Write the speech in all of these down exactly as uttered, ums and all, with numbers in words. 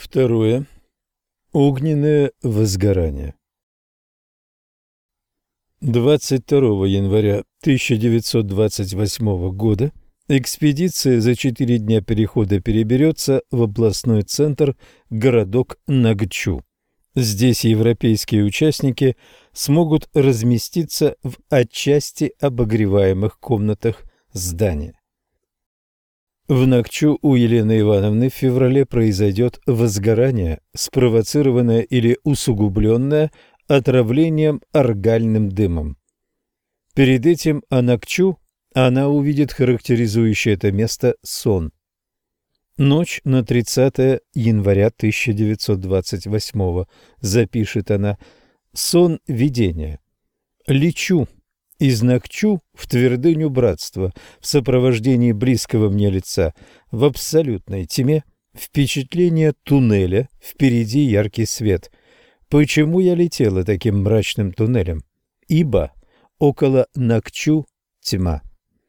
Второе. Огненное возгорание. двадцать второго января тысяча девятьсот двадцать восьмого года экспедиция за четыре дня перехода переберется в областной центр городок Нагчу. Здесь европейские участники смогут разместиться в отчасти обогреваемых комнатах здания. В Нагчу у Елены Ивановны в феврале произойдет возгорание, спровоцированное или усугубленное отравлением аргальным дымом. Перед этим о Нагчу она увидит характеризующий это место сон. Ночь на тридцатое января тысяча девятьсот двадцать восьмого, запишет она, сон видения. Лечу из Нагчу в твердыню братства в сопровождении близкого мне лица, в абсолютной тьме, впечатление туннеля, впереди яркий свет. Почему я летела таким мрачным туннелем? Ибо около Нагчу тьма.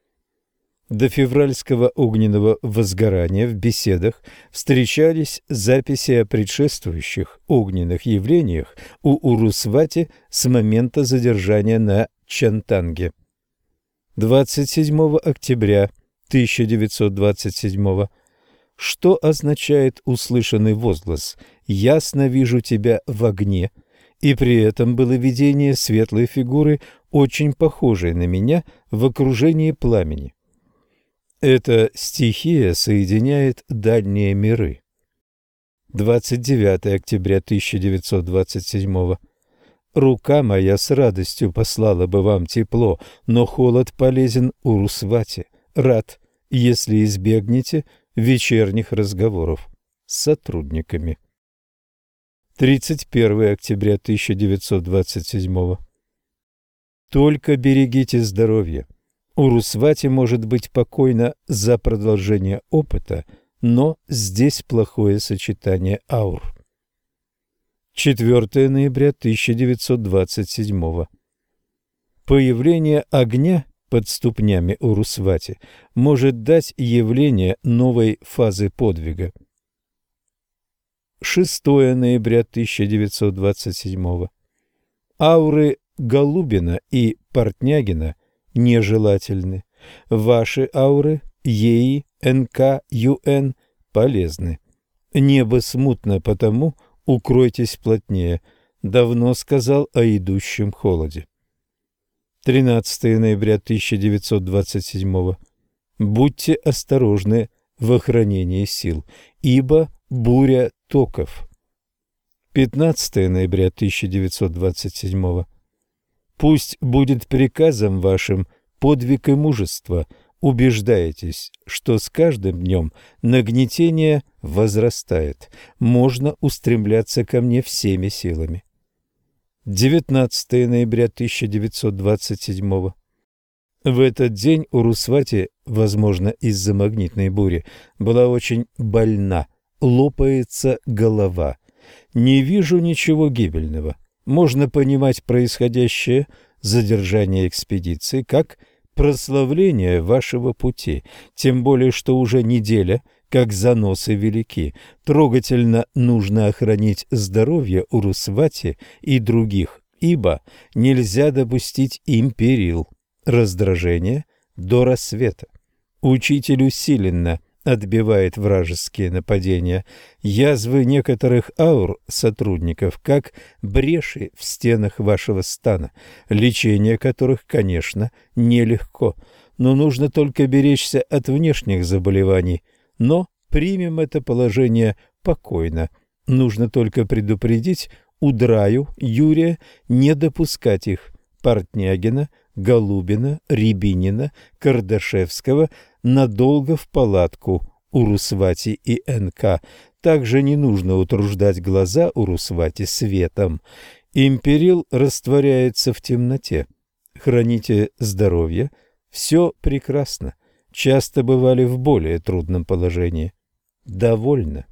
До февральского огненного возгорания в беседах встречались записи о предшествующих огненных явлениях у Урусвати с момента задержания на Чантанге. двадцать седьмого октября тысяча девятьсот двадцать седьмого. Что означает услышанный возглас «Ясно вижу тебя в огне», и при этом было видение светлой фигуры, очень похожей на меня, в окружении пламени. Эта стихия соединяет дальние миры. двадцать девятого октября тысяча девятьсот двадцать седьмого. Рука моя с радостью послала бы вам тепло, но холод полезен Урусвати. Рад, если избегнете вечерних разговоров с сотрудниками. тридцать первого октября тысяча девятьсот двадцать седьмого. Только берегите здоровье. Урусвати может быть покойна за продолжение опыта, но здесь плохое сочетание аур. четвёртого ноября тысяча девятьсот двадцать седьмого. Появление огня под ступнями Урусвати может дать явление новой фазы подвига. шестого ноября тысяча девятьсот двадцать седьмого. Ауры Голубина и Портнягина нежелательны. Ваши ауры Е И, Н К, Ю Н полезны. Небо смутно, потому укройтесь плотнее. Давно сказал о идущем холоде. тринадцатого ноября тысяча девятьсот двадцать седьмого. Будьте осторожны в охранении сил, ибо буря токов. пятнадцатого ноября тысяча девятьсот двадцать седьмого. Пусть будет приказом вашим подвиг и мужество. Убеждаетесь, что с каждым днем нагнетение возрастает. Можно устремляться ко мне всеми силами. девятнадцатого ноября тысяча девятьсот двадцать седьмого. В этот день Урусвати, возможно, из-за магнитной бури, была очень больна. Лопается голова. Не вижу ничего гибельного. Можно понимать происходящее задержание экспедиции как прославление вашего пути, тем более, что уже неделя, как заносы велики. Трогательно нужно охранить здоровье Урусвати и других, ибо нельзя допустить империл, раздражение до рассвета. Учитель усиленно отбивает вражеские нападения. Язвы некоторых аур сотрудников, как бреши в стенах вашего стана, лечение которых, конечно, нелегко, но нужно только беречься от внешних заболеваний. Но примем это положение покойно. Нужно только предупредить Удраю, Юрия, не допускать их, Портнягина, Голубина, Рябинина, Кардашевского надолго в палатку Урусвати и Н К. Также не нужно утруждать глаза Урусвати светом. Империл растворяется в темноте. Храните здоровье. Все прекрасно. Часто бывали в более трудном положении. Довольно.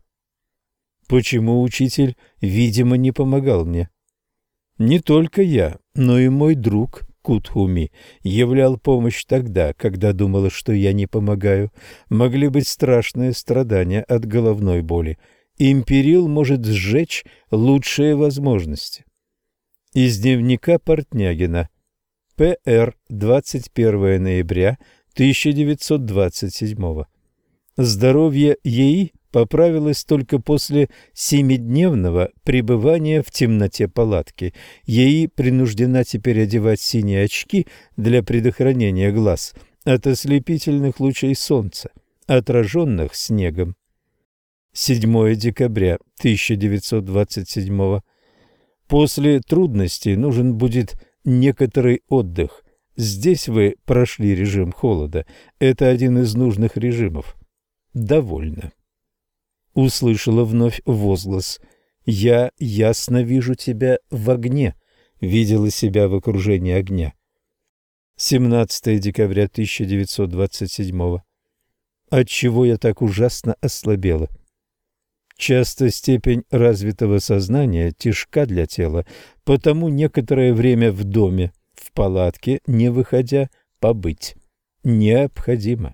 Почему учитель, видимо, не помогал мне? Не только я, но и мой друг Кутхуми являл помощь тогда, когда думала, что я не помогаю. Могли быть страшные страдания от головной боли. Империл может сжечь лучшие возможности. Из дневника Портнягина. П Р. двадцать первого ноября тысяча девятьсот двадцать седьмого. Здоровье Е И поправилось только после семидневного пребывания в темноте палатки. Е И принуждена теперь одевать синие очки для предохранения глаз от ослепительных лучей солнца, отраженных снегом. седьмого декабря тысяча девятьсот двадцать седьмого. После трудностей нужен будет некоторый отдых. Здесь вы прошли режим холода. Это один из нужных режимов. Довольно. Услышала вновь возглас. Я ясно вижу тебя в огне. Видела себя в окружении огня. семнадцатого декабря тысяча девятьсот двадцать седьмого. Отчего я так ужасно ослабела? Часто степень развитого сознания тяжка для тела, потому некоторое время в доме, в палатке, не выходя, побыть необходимо.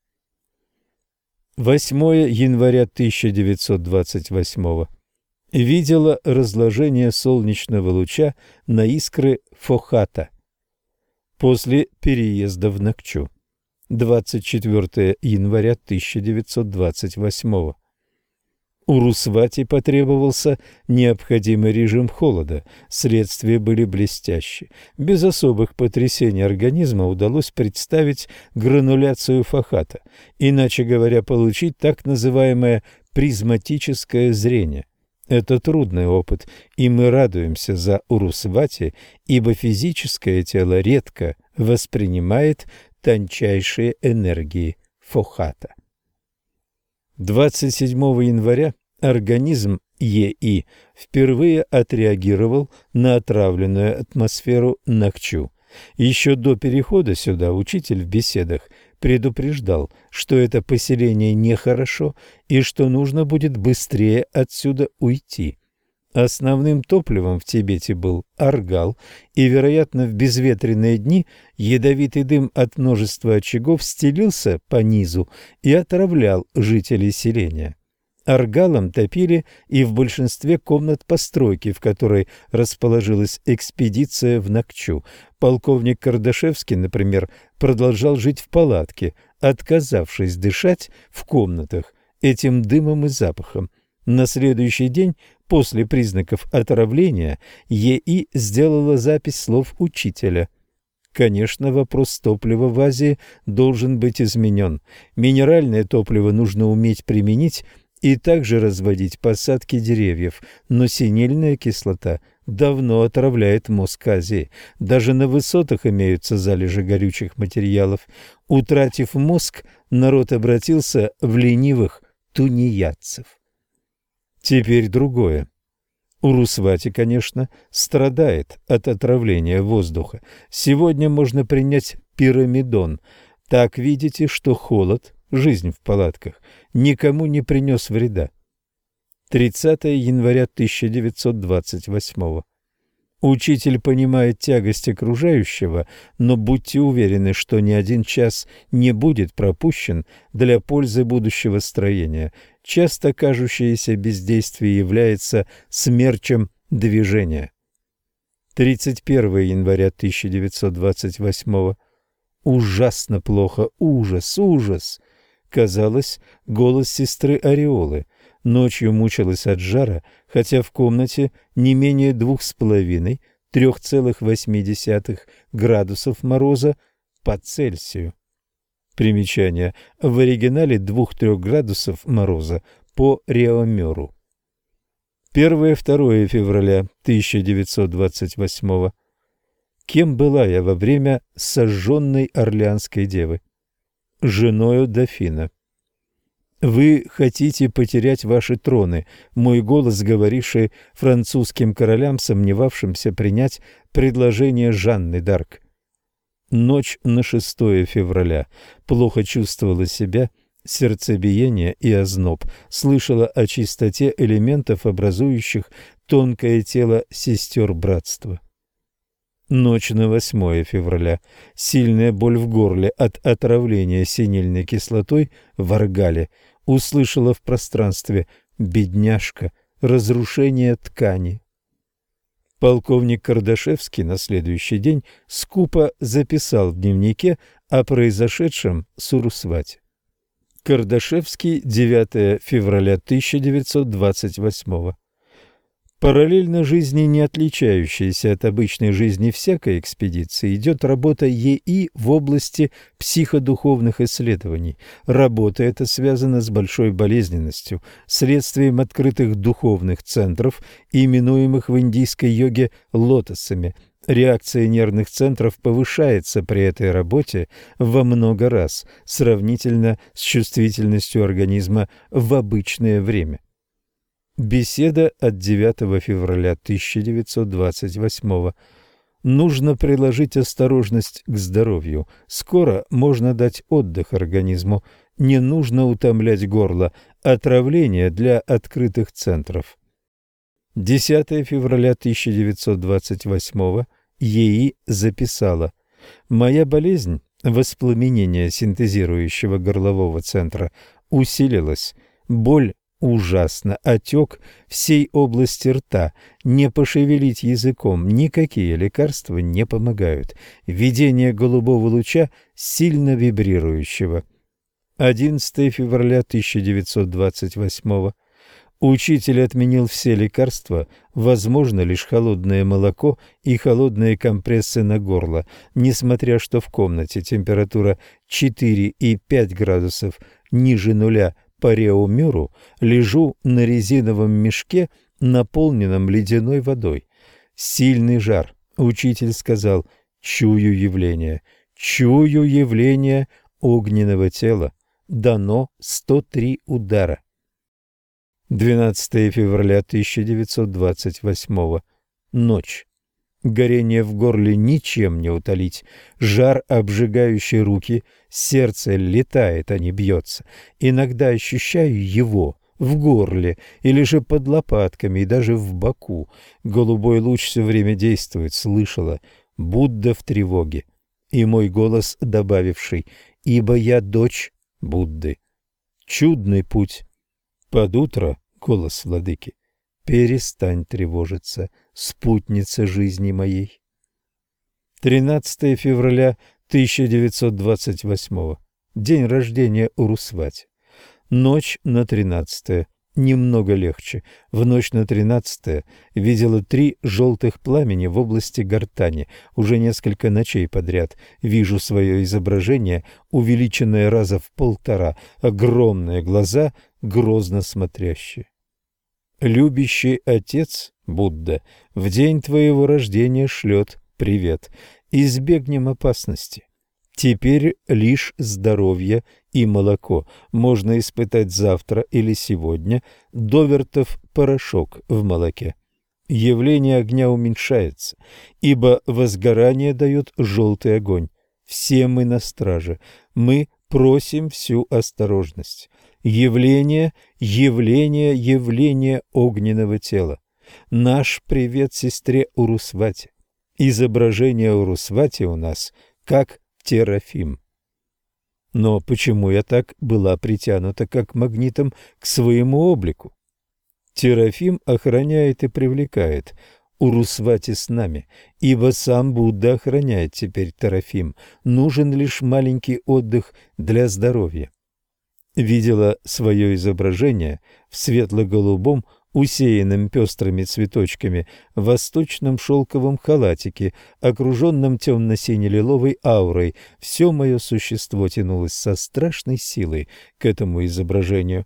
восьмого января тысяча девятьсот двадцать восьмого. Видела разложение солнечного луча на искры Фохата после переезда в Накчу. двадцать четвёртого января тысяча девятьсот двадцать восьмого. Урусвати потребовался необходимый режим холода. Следствия были блестящие. Без особых потрясений организма удалось представить грануляцию Фохата, иначе говоря, получить так называемое призматическое зрение. Это трудный опыт, и мы радуемся за Урусвати, ибо физическое тело редко воспринимает тончайшие энергии Фохата. двадцать седьмого января организм Е И впервые отреагировал на отравленную атмосферу Накчу. Еще до перехода сюда учитель в беседах предупреждал, что это поселение нехорошо и что нужно будет быстрее отсюда уйти. Основным топливом в Тибете был аргал, и, вероятно, в безветренные дни ядовитый дым от множества очагов стелился по низу и отравлял жителей селения. Аргалом топили и в большинстве комнат постройки, в которой расположилась экспедиция в Накчу. Полковник Кардашевский, например, продолжал жить в палатке, отказавшись дышать в комнатах этим дымом и запахом. На следующий день, после признаков отравления, Е И сделала запись слов учителя. Конечно, вопрос топлива в Азии должен быть изменен. Минеральное топливо нужно уметь применить и также разводить посадки деревьев, но синильная кислота давно отравляет мозг Азии. Даже на высотах имеются залежи горючих материалов. Утратив мозг, народ обратился в ленивых тунеядцев. Теперь другое. Урусвати, конечно, страдает от отравления воздуха. Сегодня можно принять пирамидон. Так видите, что холод, жизнь в палатках, никому не принес вреда. тридцатого января тысяча девятьсот двадцать восьмого. Учитель понимает тягость окружающего, но будьте уверены, что ни один час не будет пропущен для пользы будущего строения. Часто кажущееся бездействие является смерчем движения. тридцать первого января тысяча девятьсот двадцать восьмого. Ужасно плохо, ужас, ужас. Казалось, голос сестры Ореолы. Ночью мучилась от жара, хотя в комнате не менее двух с половиной, трех целых восьми десятых градусов мороза по Цельсию. Примечание. В оригинале двух-трех градусов мороза по Реомеру. первого-второго февраля тысяча девятьсот двадцать восьмого. Кем была я во время сожженной Орлеанской девы? Женою дофина. Вы хотите потерять ваши троны, мой голос, говоривший французским королям, сомневавшимся принять предложение Жанны д'Арк. Ночь на шестого февраля. Плохо чувствовала себя, сердцебиение и озноб. Слышала о чистоте элементов, образующих тонкое тело сестер братства. Ночь на восьмого февраля. Сильная боль в горле от отравления синильной кислотой в аргале. Услышала в пространстве Бедняжка, разрушение ткани. Полковник Кардашевский на следующий день скупо записал в дневнике о произошедшем с Урусвати. Кардашевский, девятое февраля тысяча девятьсот двадцать восьмого. Параллельно жизни, не отличающейся от обычной жизни всякой экспедиции, идет работа ЕИ в области психодуховных исследований. Работа эта связана с большой болезненностью, следствием открытых духовных центров, именуемых в индийской йоге лотосами. Реакция нервных центров повышается при этой работе во много раз, сравнительно с чувствительностью организма в обычное время. Беседа от девятого февраля тысяча девятьсот двадцать восьмого. Нужно приложить осторожность к здоровью. Скоро можно дать отдых организму. Не нужно утомлять горло. Отравление для открытых центров. десятое февраля тысяча девятьсот двадцать восьмого. ЕИ записала: «Моя болезнь, воспламенение синтезирующего горлового центра, усилилась. Боль ужасно, отек всей области рта, не пошевелить языком, никакие лекарства не помогают. Видение голубого луча, сильно вибрирующего». одиннадцатое февраля тысяча девятьсот двадцать восьмого. Учитель отменил все лекарства, возможно лишь холодное молоко и холодные компрессы на горло, несмотря что в комнате температура четыре и пять градусов ниже нуля по Реомюру, лежу на резиновом мешке, наполненном ледяной водой. Сильный жар. Учитель сказал: «Чую явление, чую явление огненного тела. Дано сто три удара». двенадцатое февраля тысяча девятьсот двадцать восьмого. Ночь. Горение в горле ничем не утолить, жар, обжигающий руки, сердце летает, а не бьется. Иногда ощущаю его в горле или же под лопатками и даже в боку. Голубой луч все время действует, слышала. Будда в тревоге. И мой голос, добавивший: «Ибо я дочь Будды». Чудный путь. Под утро голос владыки: «Перестань тревожиться, спутница жизни моей». тринадцатое февраля тысяча девятьсот двадцать восьмого. День рождения Урусвати. Ночь на тринадцатое. Немного легче. В ночь на тринадцатое видела три желтых пламени в области гортани. Уже несколько ночей подряд вижу свое изображение, увеличенное раза в полтора, огромные глаза, грозно смотрящие. Любящий Отец, Будда, в день твоего рождения шлет привет. Избегнем опасности. Теперь лишь здоровье и молоко можно испытать завтра или сегодня. Довертов порошок в молоке. Явление огня уменьшается, ибо возгорание дает желтый огонь. Все мы на страже. Мы просим всю осторожность. Явление, явление, явление огненного тела. Наш привет сестре Урусвати. Изображение Урусвати у нас как Терафим. Но почему я так была притянута как магнитом к своему облику? Терафим охраняет и привлекает. Урусвати с нами, ибо сам Будда охраняет теперь Терафим. Нужен лишь маленький отдых для здоровья. Видела свое изображение в светло-голубом, усеянном пестрыми цветочками, восточном шелковом халатике, окруженном темно-сине-лиловой аурой. Все мое существо тянулось со страшной силой к этому изображению.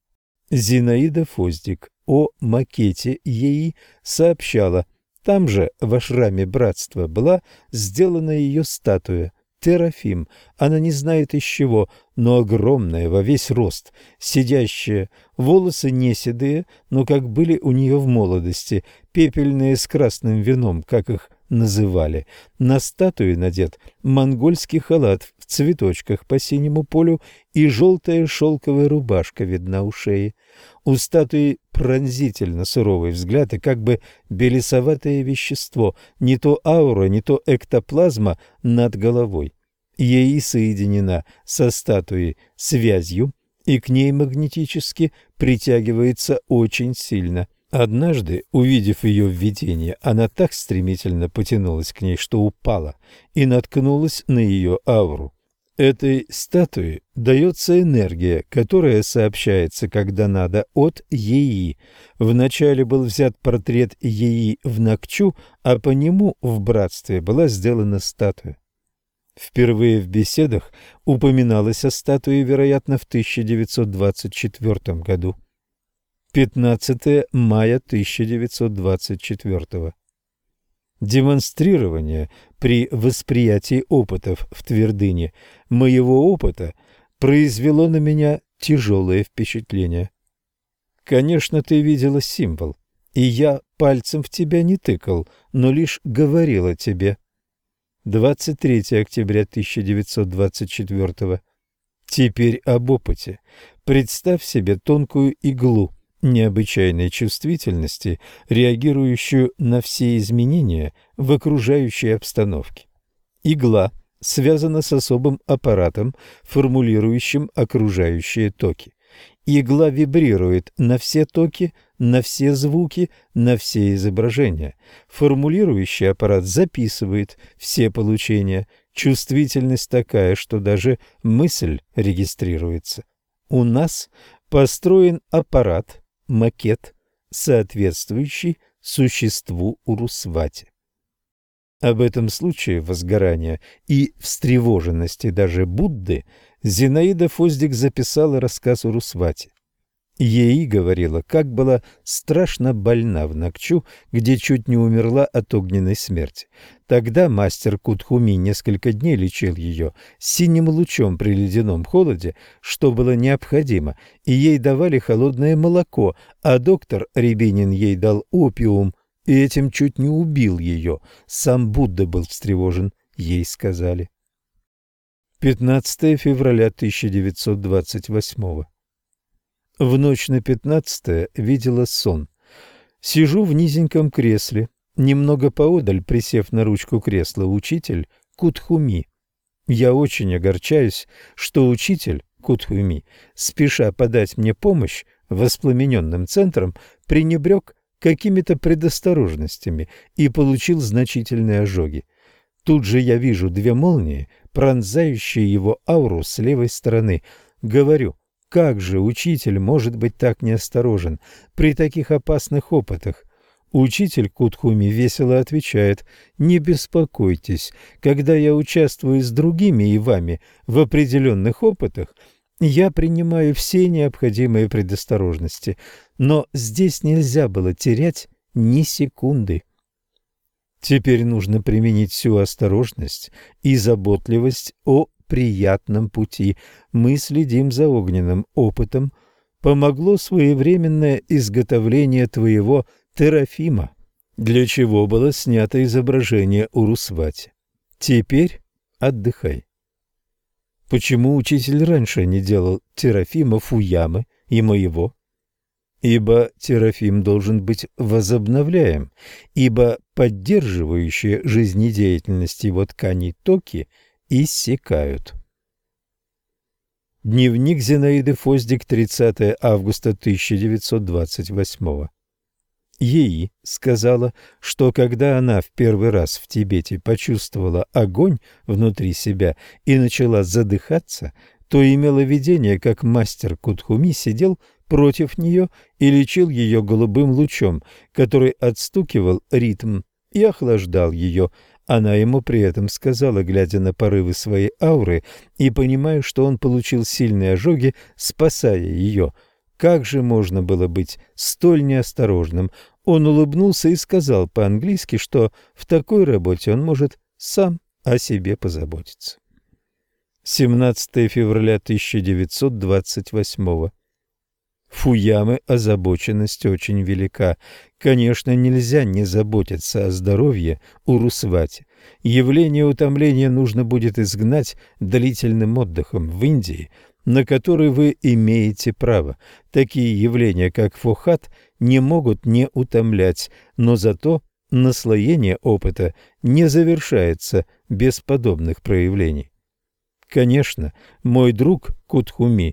Зинаида Фоздик о макете ей сообщала: там же, в ашраме братства, была сделана ее статуя Терафим. Она не знает из чего, но огромная, во весь рост, сидящая, волосы не седые, но как были у нее в молодости, пепельные с красным вином, как их называли. На статуе надет монгольский халат в цветочках по синему полю, и желтая шелковая рубашка видна у шеи. У статуи пронзительно суровый взгляд и как бы белесоватое вещество, не то аура, не то эктоплазма над головой. Ей соединена со статуей связью, и к ней магнетически притягивается очень сильно. Однажды, увидев ее в видении, она так стремительно потянулась к ней, что упала и наткнулась на ее ауру. Этой статуе дается энергия, которая сообщается, когда надо, от Еи. Вначале был взят портрет Еи в Нагчу, а по нему в братстве была сделана статуя. Впервые в беседах упоминалось о статуе, вероятно, в тысяча девятьсот двадцать четвёртом году. пятнадцатое мая тысяча девятьсот двадцать четвёртого. Демонстрирование при восприятии опытов в твердыне моего опыта произвело на меня тяжелое впечатление. Конечно, ты видела символ, и я пальцем в тебя не тыкал, но лишь говорил о тебе. двадцать третьего октября тысяча девятьсот двадцать четвёртого. Теперь об опыте. Представь себе тонкую иглу необычайной чувствительности, реагирующую на все изменения в окружающей обстановке. Игла связана с особым аппаратом, формулирующим окружающие токи. Игла вибрирует на все токи, на все звуки, на все изображения. Формулирующий аппарат записывает все получения. Чувствительность такая, что даже мысль регистрируется. У нас построен аппарат, макет, соответствующий существу Урусвати. Об этом случае возгорания и встревоженности даже Будды Зинаида Фоздик записала рассказ Урусвати. Ей говорила, как была страшно больна в Нагчу, где чуть не умерла от огненной смерти. Тогда мастер Кутхуми несколько дней лечил ее синим лучом при ледяном холоде, что было необходимо, и ей давали холодное молоко, а доктор Рябинин ей дал опиум, и этим чуть не убил ее. Сам Будда был встревожен, ей сказали. пятнадцатого февраля тысяча девятьсот двадцать восьмого. В ночь на пятнадцатое видела сон. Сижу в низеньком кресле, немного поодаль, присев на ручку кресла, учитель Кутхуми. Я очень огорчаюсь, что учитель Кутхуми, спеша подать мне помощь воспламененным центрам, пренебрег какими-то предосторожностями и получил значительные ожоги. Тут же я вижу две молнии, пронзающие его ауру с левой стороны. Говорю: как же учитель может быть так неосторожен при таких опасных опытах? Учитель Кутхуми весело отвечает: не беспокойтесь, когда я участвую с другими и вами в определенных опытах, я принимаю все необходимые предосторожности, но здесь нельзя было терять ни секунды. Теперь нужно применить всю осторожность и заботливость о приятном пути. Мы следим за огненным опытом. Помогло своевременное изготовление твоего терафима, для чего было снято изображение Урусвати. Теперь отдыхай. Почему учитель раньше не делал терафима Фуямы и моего? Ибо терафим должен быть возобновляем, ибо поддерживающие жизнедеятельность его тканей токи иссякают. Дневник Зинаиды Фоздик, тридцатого августа тысяча девятьсот двадцать восьмого. Ей сказала, что когда она в первый раз в Тибете почувствовала огонь внутри себя и начала задыхаться, то имела видение, как мастер Кутхуми сидел против нее и лечил ее голубым лучом, который отстукивал ритм и охлаждал ее. Она ему при этом сказала, глядя на порывы своей ауры и понимая, что он получил сильные ожоги, спасая ее. Как же можно было быть столь неосторожным? Он улыбнулся и сказал по-английски, что в такой работе он может сам о себе позаботиться. семнадцатого февраля тысяча девятьсот двадцать восьмого. Фуямы озабоченность очень велика. Конечно, нельзя не заботиться о здоровье Урусвати. Явление утомления нужно будет изгнать длительным отдыхом в Индии, на который вы имеете право. Такие явления, как фохат, не могут не утомлять, но зато наслоение опыта не завершается без подобных проявлений. Конечно, мой друг Кутхуми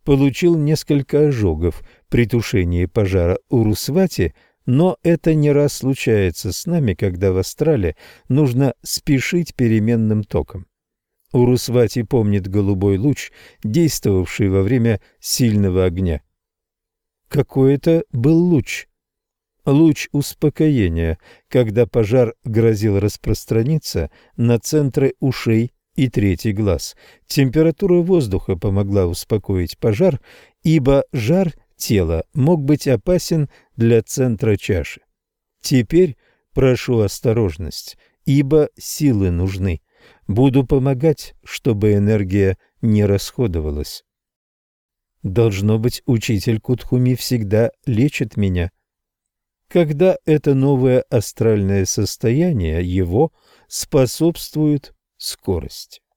получил несколько ожогов при тушении пожара Урусвати, но это не раз случается с нами, когда в астрале нужно спешить переменным током. Урусвати помнит голубой луч, действовавший во время сильного огня. Какой это был луч? Луч успокоения, когда пожар грозил распространиться на центры ушей и третий глаз. Температура воздуха помогла успокоить пожар, ибо жар тела мог быть опасен для центра чаши. Теперь прошу осторожность, ибо силы нужны. Буду помогать, чтобы энергия не расходовалась. Должно быть, учитель Кутхуми всегда лечит меня. Когда это новое астральное состояние его способствует скорости.